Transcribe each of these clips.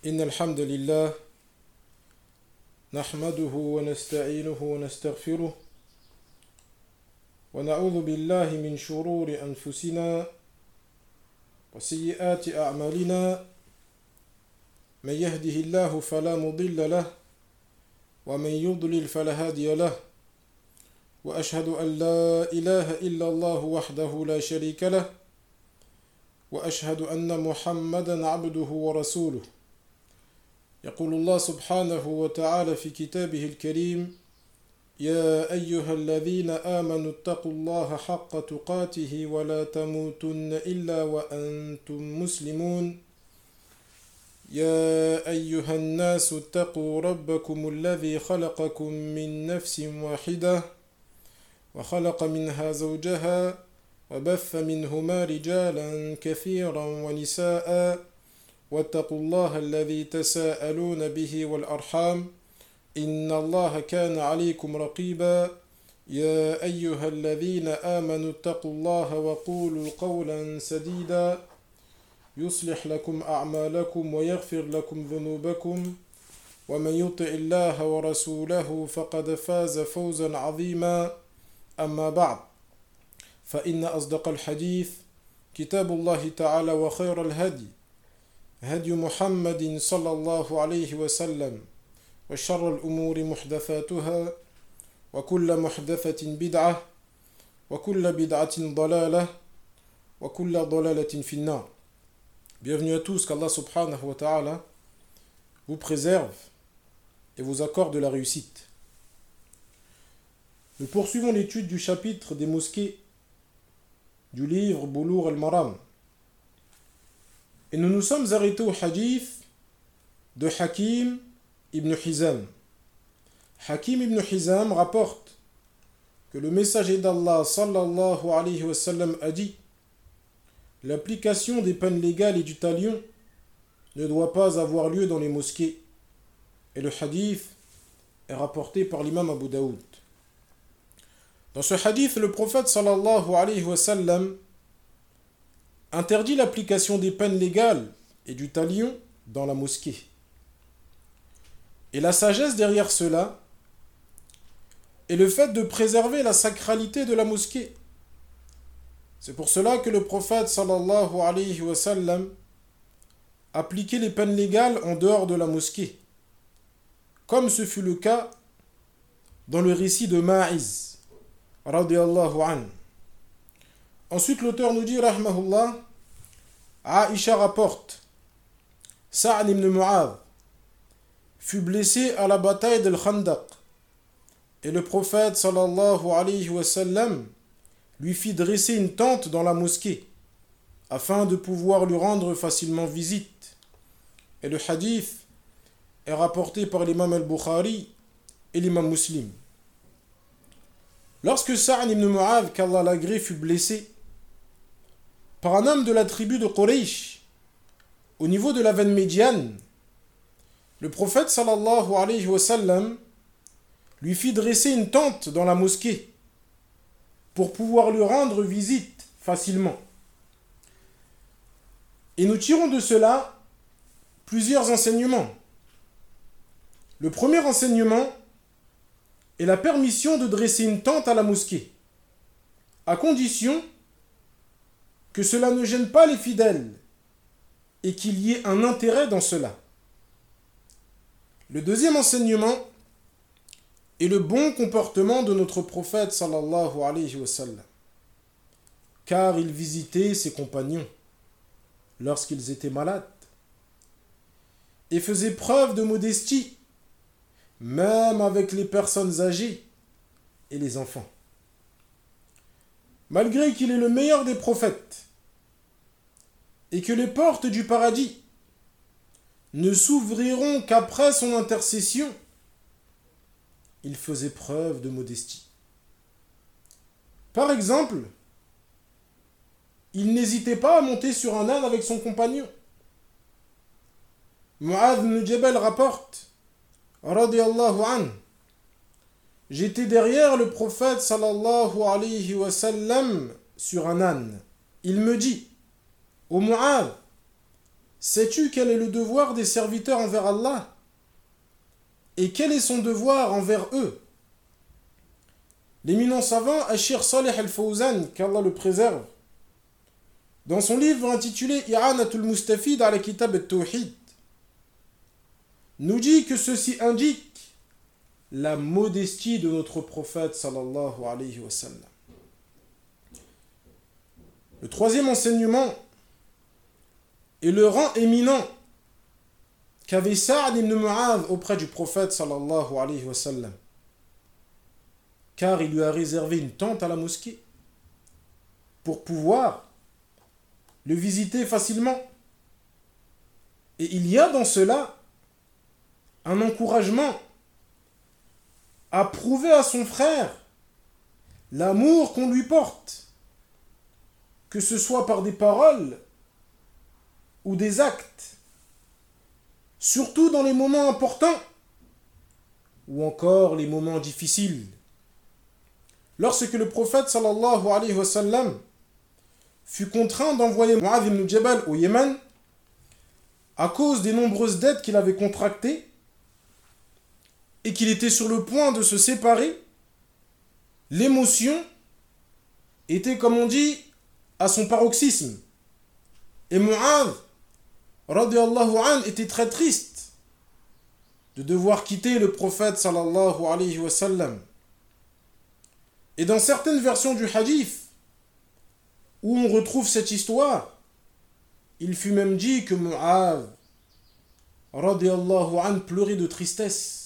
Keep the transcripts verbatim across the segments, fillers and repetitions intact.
إن الحمد لله نحمده ونستعينه ونستغفره ونعوذ بالله من شرور أنفسنا وسيئات أعمالنا من يهده الله فلا مضل له ومن يضلل فلا هادي له وأشهد أن لا إله إلا الله وحده لا شريك له وأشهد أن محمدا عبده ورسوله يقول الله سبحانه وتعالى في كتابه الكريم يا أيها الذين آمنوا اتقوا الله حق تقاته ولا تموتن إلا وأنتم مسلمون يا أيها الناس اتقوا ربكم الذي خلقكم من نفس واحدة وخلق منها زوجها وبث منهما رجالا كثيرا ونساء واتقوا الله الذي تساءلون به والأرحام إن الله كان عليكم رقيبا يا أيها الذين آمنوا اتقوا الله وقولوا قولا سديدا يصلح لكم أعمالكم ويغفر لكم ذنوبكم ومن يطع الله ورسوله فقد فاز فوزا عظيما أما بعد فإن أصدق الحديث كتاب الله تعالى وخير الهدي هدي محمد صلى الله عليه وسلم وشر الأمور محدثاتها وكل محدثة بدعة وكل بدعة ضلالة وكل ضلالة في النار. Bienvenue à tous, qu'Allah subhanahu wa ta'ala vous préserve et vous accorde la réussite. Nous poursuivons l'étude du chapitre des mosquées du livre Boulough al-Maram. Et nous nous sommes arrêtés au hadith de Hakim ibn Hizam. Hakim ibn Hizam rapporte que le messager d'Allah sallallahu alayhi wa sallam a dit: l'application des peines légales et du talion ne doit pas avoir lieu dans les mosquées. Et le hadith est rapporté par l'imam Abu Daoud. Dans ce hadith, le prophète sallallahu alayhi wa sallam interdit l'application des peines légales et du talion dans la mosquée. Et la sagesse derrière cela est le fait de préserver la sacralité de la mosquée. C'est pour cela que le prophète sallallahu alayhi wa sallam appliquait les peines légales en dehors de la mosquée, comme ce fut le cas dans le récit de Ma'iz radiyallahu anhu. Ensuite, l'auteur nous dit, rahmahullah, Aïcha rapporte, Sa'd ibn Mu'adh fut blessé à la bataille d'Al Khandaq, et le prophète sallallahu alayhi wa sallam lui fit dresser une tente dans la mosquée, afin de pouvoir lui rendre facilement visite. Et le hadith est rapporté par l'imam al-Bukhari et l'imam Muslim. Lorsque Sa'd ibn Mu'adh, qu'Allah l'agrée, fut blessé par un homme de la tribu de Quraysh, au niveau de la veine médiane, le prophète sallallahu alayhi wa sallam lui fit dresser une tente dans la mosquée pour pouvoir lui rendre visite facilement. Et nous tirons de cela plusieurs enseignements. Le premier enseignement est la permission de dresser une tente à la mosquée, à condition que cela ne gêne pas les fidèles et qu'il y ait un intérêt dans cela. Le deuxième enseignement est le bon comportement de notre prophète sallallahu alayhi wa sallam, car il visitait ses compagnons lorsqu'ils étaient malades et faisait preuve de modestie, même avec les personnes âgées et les enfants. Malgré qu'il est le meilleur des prophètes et que les portes du paradis ne s'ouvriront qu'après son intercession, il faisait preuve de modestie. Par exemple, il n'hésitait pas à monter sur un âne avec son compagnon. Mu'adh ibn Jabal rapporte, radiyallahu anhu, j'étais derrière le prophète sallallahu alayhi wa sallam sur un âne. Il me dit: ô Mu'adh, sais-tu quel est le devoir des serviteurs envers Allah? Et quel est son devoir envers eux? L'éminent savant Ashir Saleh al-Fawzan, qu'Allah le préserve, dans son livre intitulé I'anatul Mustafid ala Kitab al-Tawhid, nous dit que ceci indique la modestie de notre prophète sallallahu alayhi wa sallam. Le troisième enseignement est le rang éminent qu'avait Sa'd ibn Mu'adh auprès du prophète sallallahu alayhi wa sallam, car il lui a réservé une tente à la mosquée pour pouvoir le visiter facilement. Et il y a dans cela un encouragement à prouver à son frère l'amour qu'on lui porte, que ce soit par des paroles ou des actes, surtout dans les moments importants ou encore les moments difficiles. Lorsque le prophète sallallahu alayhi wa sallam fut contraint d'envoyer Mu'adh ibn Jabal au Yémen à cause des nombreuses dettes qu'il avait contractées et qu'il était sur le point de se séparer, l'émotion était, comme on dit, à son paroxysme. Et Mu'adh, radiyallahu anhu, était très triste de devoir quitter le prophète sallallahu alayhi wa sallam. Et dans certaines versions du hadith, où on retrouve cette histoire, il fut même dit que Mu'adh, radiyallahu anhu, pleurait de tristesse.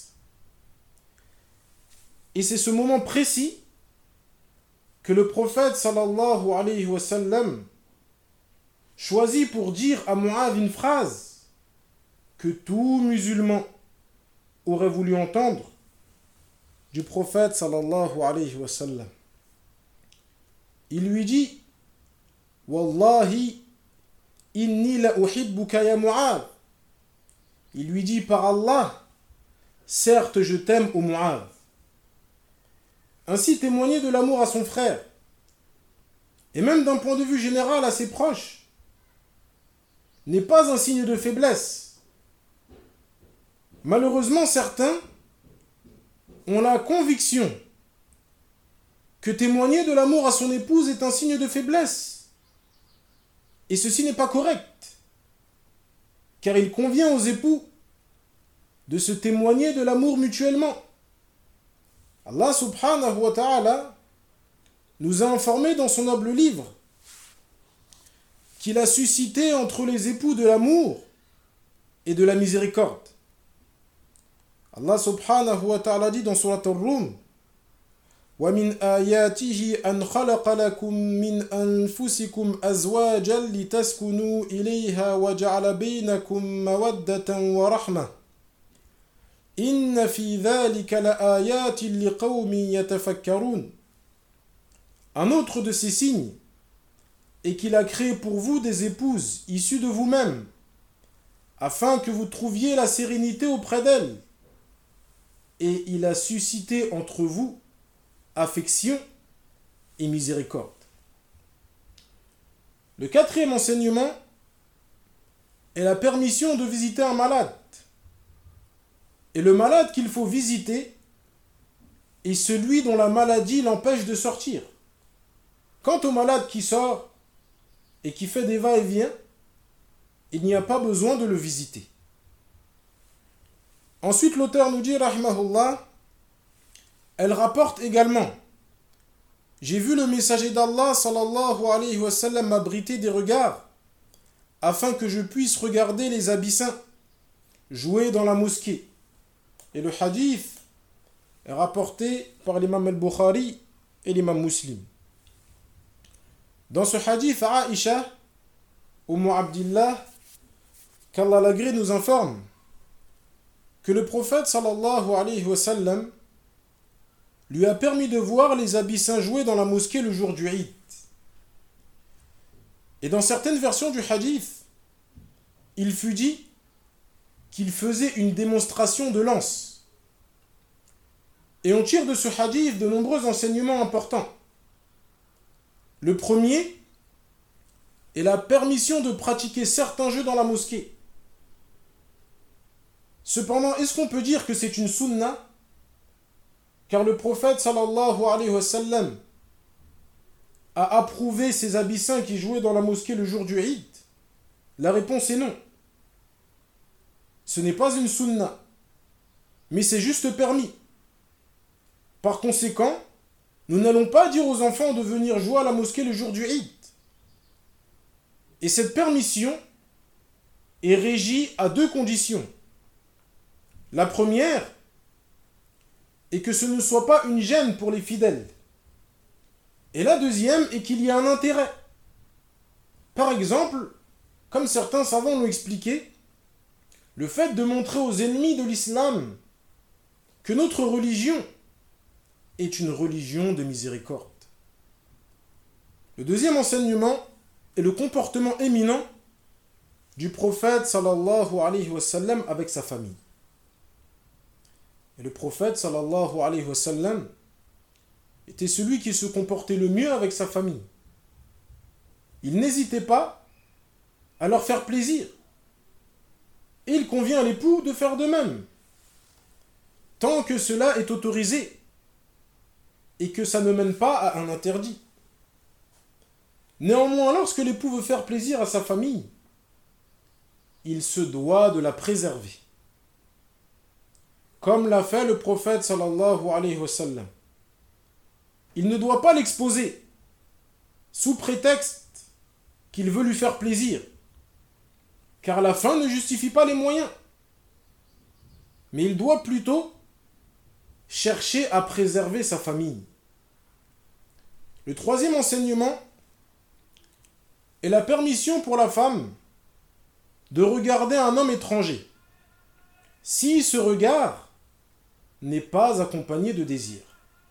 Et c'est ce moment précis que le prophète sallallahu alayhi wa sallam choisit pour dire à Mu'adh une phrase que tout musulman aurait voulu entendre du prophète sallallahu alayhi wa sallam. Il lui dit: Wallahi inni la uhibbuka ya Mu'adh. Il lui dit: par Allah, certes je t'aime ô Mu'adh. Ainsi témoigner de l'amour à son frère, et même d'un point de vue général à ses proches, n'est pas un signe de faiblesse. Malheureusement, certains ont la conviction que témoigner de l'amour à son épouse est un signe de faiblesse. Et ceci n'est pas correct, car il convient aux époux de se témoigner de l'amour mutuellement. Allah subhanahu wa ta'ala nous a informé dans son noble livre qu'il a suscité entre les époux de l'amour et de la miséricorde. Allah subhanahu wa ta'ala dit dans Surat Ar-Rum: وَمِنْ آيَاتِهِ أَنْ خَلَقَ لَكُم مِّنْ أَنفُسِكُمْ أَزْوَاجًا لِتَسْكُنُوا إِلَيْهَا وَجَعَلَ بَيْنَكُم مَّوَدَّةً وَرَحْمَةً إِنَّ فِي ذَلِكَ لَآيَاتٍ لِقَوْمٍ يَتَفَكَّرُونَ. Un autre de ces signes est qu'il a créé pour vous des épouses issues de vous-même, afin que vous trouviez la sérénité auprès d'elles. Et il a suscité entre vous affection et miséricorde. Le quatrième enseignement est la permission de visiter un malade. Et le malade qu'il faut visiter est celui dont la maladie l'empêche de sortir. Quant au malade qui sort et qui fait des va-et-vient, il n'y a pas besoin de le visiter. Ensuite, l'auteur nous dit, rahimahullah, elle rapporte également: j'ai vu le messager d'Allah sallallahu alayhi wa sallam m'abriter des regards afin que je puisse regarder les abyssins jouer dans la mosquée. Et le hadith est rapporté par l'imam al-Bukhari et l'imam Muslim. Dans ce hadith, Aïcha, Umm Abdillah, qu'Allah l'agrée, nous informe que le prophète sallallahu alayhi wa sallam lui a permis de voir les abyssins jouer dans la mosquée le jour du Eid. Et dans certaines versions du hadith, il fut dit qu'il faisait une démonstration de lance. Et on tire de ce hadith de nombreux enseignements importants. Le premier est la permission de pratiquer certains jeux dans la mosquée. Cependant, est-ce qu'on peut dire que c'est une sunna? Car le prophète sallallahu alayhi wa sallam a approuvé ces abyssins qui jouaient dans la mosquée le jour du Eid? La réponse est non. Ce n'est pas une sunna, mais c'est juste permis. Par conséquent, nous n'allons pas dire aux enfants de venir jouer à la mosquée le jour du Eid. Et cette permission est régie à deux conditions. La première est que ce ne soit pas une gêne pour les fidèles. Et la deuxième est qu'il y a un intérêt. Par exemple, comme certains savants l'ont expliqué, le fait de montrer aux ennemis de l'islam que notre religion est une religion de miséricorde. Le deuxième enseignement est le comportement éminent du prophète sallallahu alayhi wa sallam avec sa famille. Et le prophète sallallahu alayhi wa sallam était celui qui se comportait le mieux avec sa famille. Il n'hésitait pas à leur faire plaisir. Et il convient à l'époux de faire de même, tant que cela est autorisé et que ça ne mène pas à un interdit. Néanmoins, lorsque l'époux veut faire plaisir à sa famille, il se doit de la préserver, comme l'a fait le prophète sallallahu alayhi wa sallam. Il ne doit pas l'exposer sous prétexte qu'il veut lui faire plaisir, car la fin ne justifie pas les moyens. Mais il doit plutôt chercher à préserver sa famille. Le troisième enseignement est la permission pour la femme de regarder un homme étranger, si ce regard n'est pas accompagné de désir.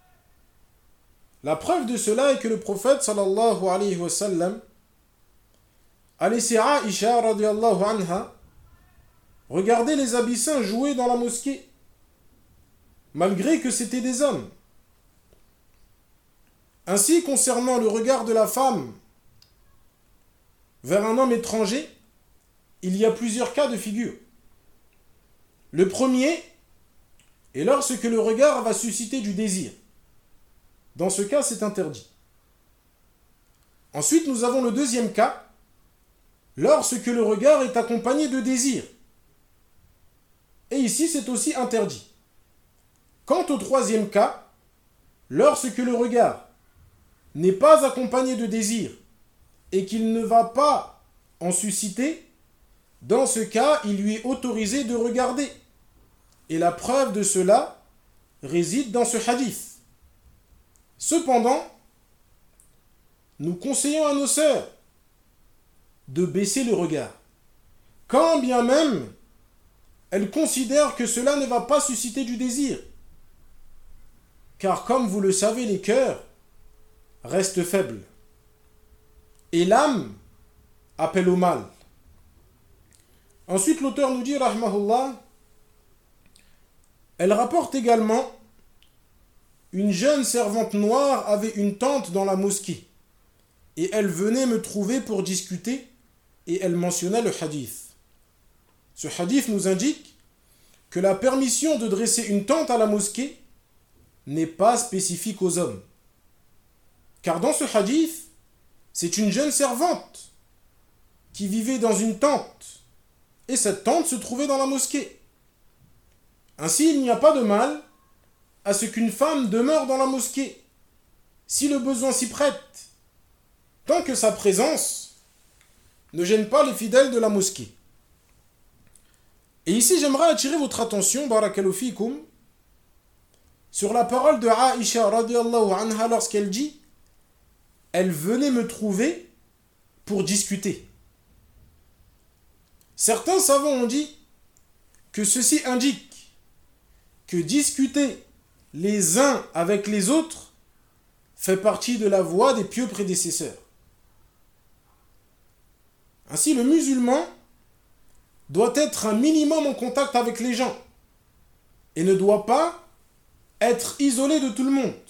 La preuve de cela est que le prophète sallallahu alayhi wa sallam a laissé Aïcha radiallahu anha regarder les abyssins jouer dans la mosquée, malgré que c'étaient des hommes. Ainsi, concernant le regard de la femme vers un homme étranger, il y a plusieurs cas de figure. Le premier est lorsque le regard va susciter du désir. Dans ce cas, c'est interdit. Ensuite, nous avons le deuxième cas, lorsque le regard est accompagné de désir. Et ici, c'est aussi interdit. Quant au troisième cas, lorsque le regard n'est pas accompagné de désir et qu'il ne va pas en susciter, dans ce cas, il lui est autorisé de regarder. Et la preuve de cela réside dans ce hadith. Cependant, nous conseillons à nos sœurs de baisser le regard, quand bien même elles considèrent que cela ne va pas susciter du désir. Car comme vous le savez, les cœurs restent faibles. Et l'âme appelle au mal. Ensuite, l'auteur nous dit, rahmahullah, elle rapporte également: une jeune servante noire avait une tante dans la mosquée, et elle venait me trouver pour discuter, et elle mentionna le hadith. Ce hadith nous indique que la permission de dresser une tente à la mosquée n'est pas spécifique aux hommes. Car dans ce hadith, c'est une jeune servante qui vivait dans une tente, et cette tente se trouvait dans la mosquée. Ainsi, il n'y a pas de mal à ce qu'une femme demeure dans la mosquée, si le besoin s'y prête, tant que sa présence ne gêne pas les fidèles de la mosquée. Et ici, j'aimerais attirer votre attention, barakallahu fikum, sur la parole de Aïcha radiallahu anha lorsqu'elle dit: elle venait me trouver pour discuter. Certains savants ont dit que ceci indique que discuter les uns avec les autres fait partie de la voie des pieux prédécesseurs. Ainsi, le musulman doit être un minimum en contact avec les gens et ne doit pas être isolé de tout le monde,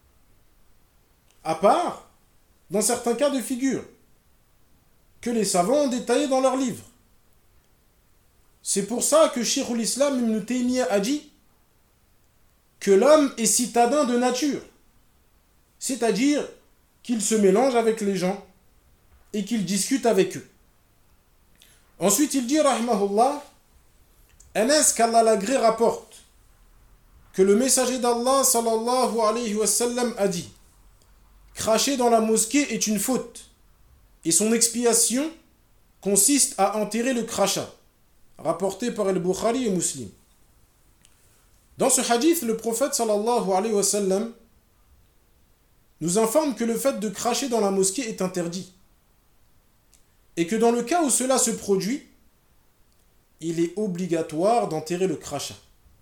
à part dans certains cas de figure que les savants ont détaillés dans leurs livres. C'est pour ça que Cheikh l'Islam Ibn Taymiyyah a dit que l'homme est citadin de nature, c'est-à-dire qu'il se mélange avec les gens et qu'il discute avec eux. Ensuite, il dit, rahimahullah, Anas qu'Allah l'agré rapporte que le messager d'Allah sallallahu alayhi wa sallam a dit: cracher dans la mosquée est une faute et son expiation consiste à enterrer le crachat, rapporté par Al-Bukhari et Muslim. Dans ce hadith, le prophète sallallahu alayhi wa sallam nous informe que le fait de cracher dans la mosquée est interdit et que dans le cas où cela se produit, il est obligatoire d'enterrer le crachat.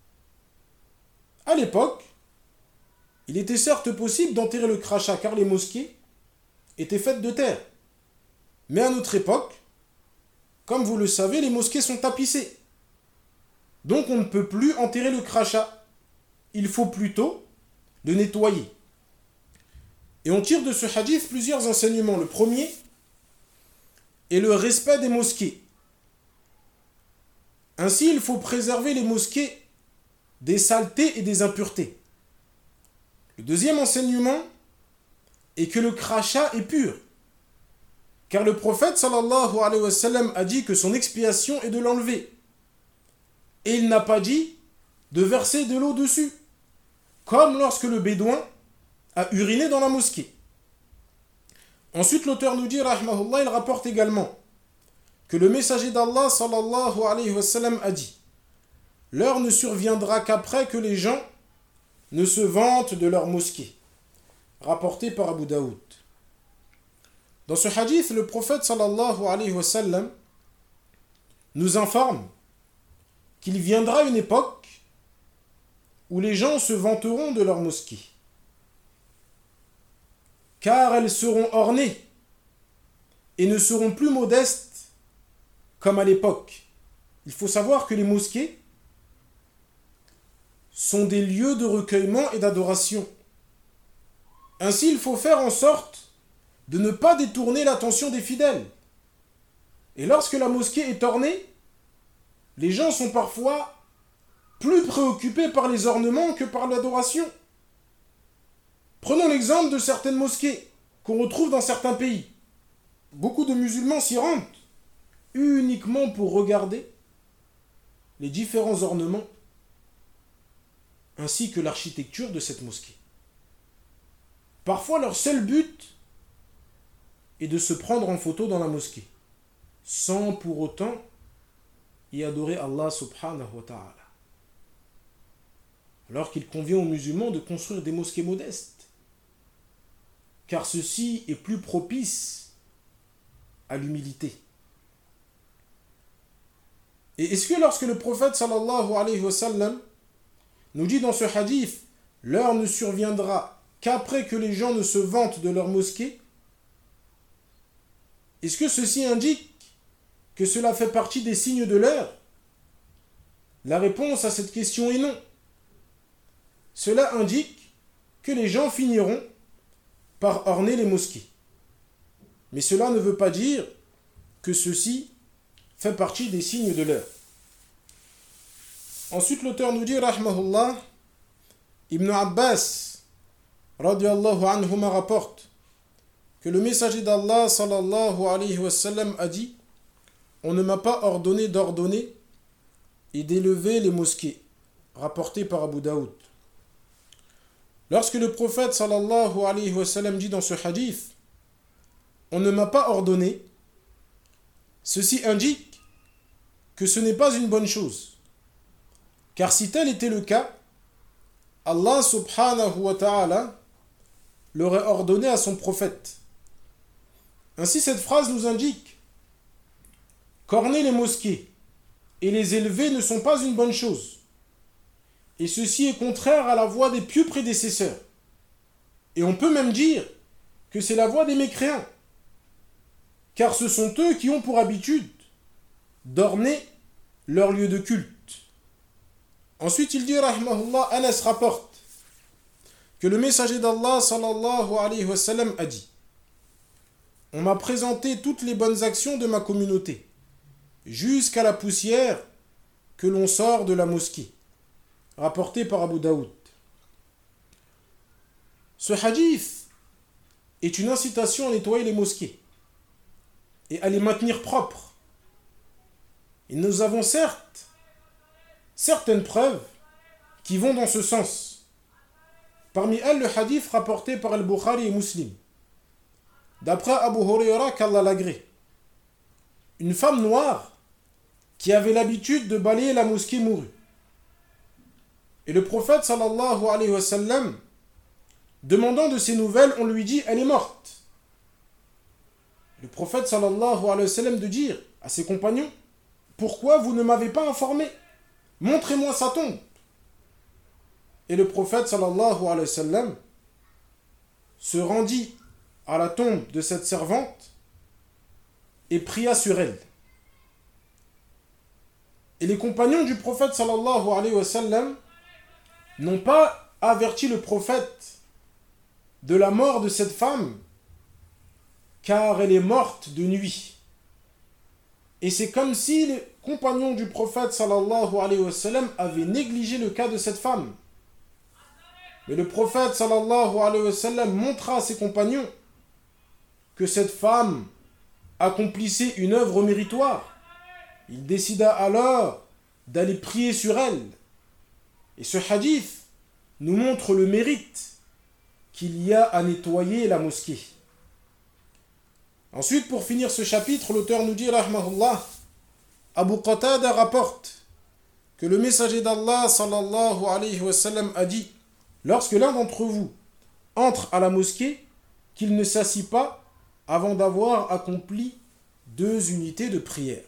À l'époque, il était certes possible d'enterrer le crachat car les mosquées étaient faites de terre. Mais à notre époque, comme vous le savez, les mosquées sont tapissées. Donc on ne peut plus enterrer le crachat. Il faut plutôt le nettoyer. Et on tire de ce hadith plusieurs enseignements. Le premier est le respect des mosquées. Ainsi, il faut préserver les mosquées des saletés et des impuretés. Le deuxième enseignement est que le crachat est pur. Car le prophète sallallahu alayhi wa sallam a dit que son expiation est de l'enlever. Et il n'a pas dit de verser de l'eau dessus, comme lorsque le bédouin a uriné dans la mosquée. Ensuite, l'auteur nous dit, rahmahullah, il rapporte également que le messager d'Allah sallallahu alayhi wa sallam a dit: l'heure ne surviendra qu'après que les gens ne se vantent de leur mosquée. Rapporté par Abu Daoud. Dans ce hadith, le prophète sallallahu alayhi wa sallam nous informe qu'il viendra une époque où les gens se vanteront de leur mosquée, car elles seront ornées et ne seront plus modestes comme à l'époque. Il faut savoir que les mosquées sont des lieux de recueillement et d'adoration. Ainsi, il faut faire en sorte de ne pas détourner l'attention des fidèles. Et lorsque la mosquée est ornée, les gens sont parfois plus préoccupés par les ornements que par l'adoration. Prenons l'exemple de certaines mosquées qu'on retrouve dans certains pays. Beaucoup de musulmans s'y rendent uniquement pour regarder les différents ornements ainsi que l'architecture de cette mosquée. Parfois, leur seul but est de se prendre en photo dans la mosquée, sans pour autant y adorer Allah subhanahu wa ta'ala. Alors qu'il convient aux musulmans de construire des mosquées modestes, car ceci est plus propice à l'humilité. Et est-ce que lorsque le prophète sallallahu alayhi wa sallam nous dit dans ce hadith, l'heure ne surviendra qu'après que les gens ne se vantent de leur mosquée, est-ce que ceci indique que cela fait partie des signes de l'heure? La réponse à cette question est non. Cela indique que les gens finiront par orner les mosquées. Mais cela ne veut pas dire que ceci fait partie des signes de l'heure. Ensuite, l'auteur nous dit, rahmahullah, Ibn Abbas, radiallahu anhuma, rapporte que le messager d'Allah, sallallahu alayhi wa sallam, a dit: on ne m'a pas ordonné d'ordonner et d'élever les mosquées, rapporté par Abu Daoud. Lorsque le prophète, sallallahu alayhi wa sallam, dit dans ce hadith, on ne m'a pas ordonné, ceci indique que ce n'est pas une bonne chose. Car si tel était le cas, Allah subhanahu wa ta'ala l'aurait ordonné à son prophète. Ainsi, cette phrase nous indique qu'orner les mosquées et les élever ne sont pas une bonne chose. Et ceci est contraire à la voie des pieux prédécesseurs. Et on peut même dire que c'est la voie des mécréants. Car ce sont eux qui ont pour habitude d'orner leur lieu de culte. Ensuite, il dit, rahmahullah, Anas rapporte que le messager d'Allah, sallallahu alayhi wa sallam, a dit: on m'a présenté toutes les bonnes actions de ma communauté, jusqu'à la poussière que l'on sort de la mosquée, rapporté par Abu Daoud. Ce hadith est une incitation à nettoyer les mosquées et à les maintenir propres. Et nous avons certes certaines preuves qui vont dans ce sens. Parmi elles, le hadith rapporté par Al-Bukhari et Muslim. D'après Abu Huraira, qu'Allah l'agrée, une femme noire qui avait l'habitude de balayer la mosquée mourut. Et le prophète sallallahu alayhi wa sallam, demandant de ses nouvelles, on lui dit « elle est morte ». Le prophète sallallahu alayhi wa sallam de dire à ses compagnons « pourquoi vous ne m'avez pas informé? Montrez-moi sa tombe ». Et le prophète sallallahu alayhi wa sallam se rendit à la tombe de cette servante et pria sur elle. Et les compagnons du prophète sallallahu alayhi wa sallam n'ont pas averti le prophète de la mort de cette femme, car elle est morte de nuit. Et c'est comme si les compagnons du prophète sallallahu alayhi wa sallam avaient négligé le cas de cette femme. Mais le prophète sallallahu alayhi wa sallam montra à ses compagnons que cette femme accomplissait une œuvre méritoire. Il décida alors d'aller prier sur elle. Et ce hadith nous montre le mérite qu'il y a à nettoyer la mosquée. Ensuite, pour finir ce chapitre, l'auteur nous dit, rahmahullah, Abu Qatada rapporte que le messager d'Allah sallallahu alayhi wa sallam a dit, lorsque l'un d'entre vous entre à la mosquée, qu'il ne s'assit pas avant d'avoir accompli deux unités de prière.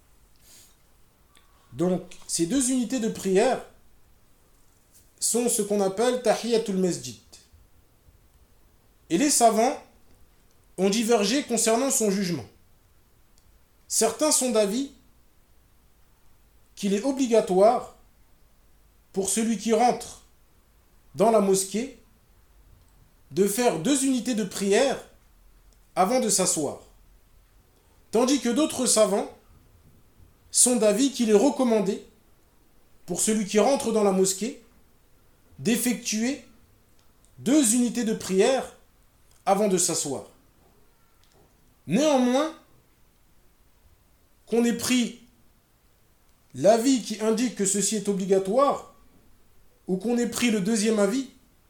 Donc, ces deux unités de prière sont ce qu'on appelle Tahiyatul Masjid. Et les savants ont divergé concernant son jugement. Certains sont d'avis qu'il est obligatoire pour celui qui rentre dans la mosquée de faire deux unités de prière avant de s'asseoir. Tandis que d'autres savants sont d'avis qu'il est recommandé pour celui qui rentre dans la mosquée d'effectuer deux unités de prière avant de s'asseoir. Néanmoins, qu'on ait pris l'avis qui indique que ceci est obligatoire ou qu'on ait pris le deuxième avis,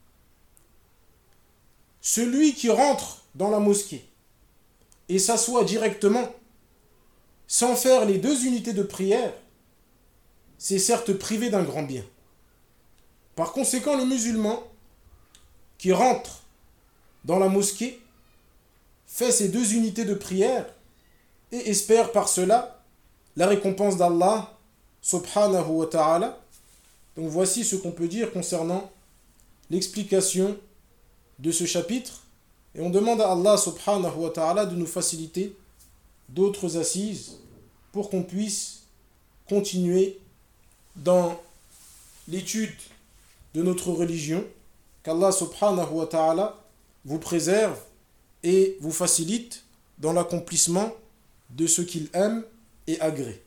celui qui rentre dans la mosquée et s'assoit directement sans faire les deux unités de prière, c'est certes privé d'un grand bien. Par conséquent, le musulman qui rentre dans la mosquée fait ces deux unités de prière et espère par cela la récompense d'Allah subhanahu wa ta'ala. Donc voici ce qu'on peut dire concernant l'explication de ce chapitre. Et on demande à Allah subhanahu wa ta'ala de nous faciliter d'autres assises pour qu'on puisse continuer dans l'étude de notre religion. Qu'Allah subhanahu wa ta'ala vous préserve et vous facilite dans l'accomplissement de ce qu'il aime et agrée.